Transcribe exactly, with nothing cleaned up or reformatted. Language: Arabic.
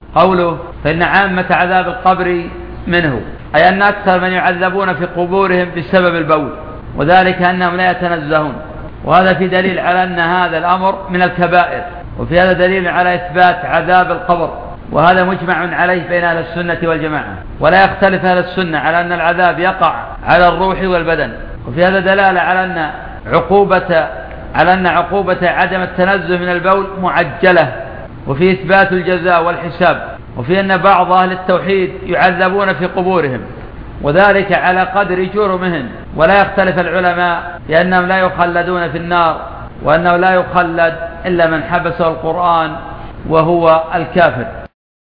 قوله فإن عامة عذاب القبر منه، أي أن أكثر من يعذبون في قبورهم بسبب البول، وذلك أنهم لا يتنزهون. وهذا في دليل على أن هذا الأمر من الكبائر، وفي هذا دليل على إثبات عذاب القبر، وهذا مجمع عليه بين أهل السنة والجماعة، ولا يختلف أهل السنة على أن العذاب يقع على الروح والبدن. وفي هذا دلالة على أن عقوبة على أن عقوبة عدم التنزه من البول معجلة، وفي إثبات الجزاء والحساب. وفي أن بعض أهل التوحيد يعذبون في قبورهم، وذلك على قدر جرمهم، ولا يختلف العلماء لأنهم لا يخلدون في النار، وأنه لا يخلد إلا من حبسه القرآن وهو الكافر.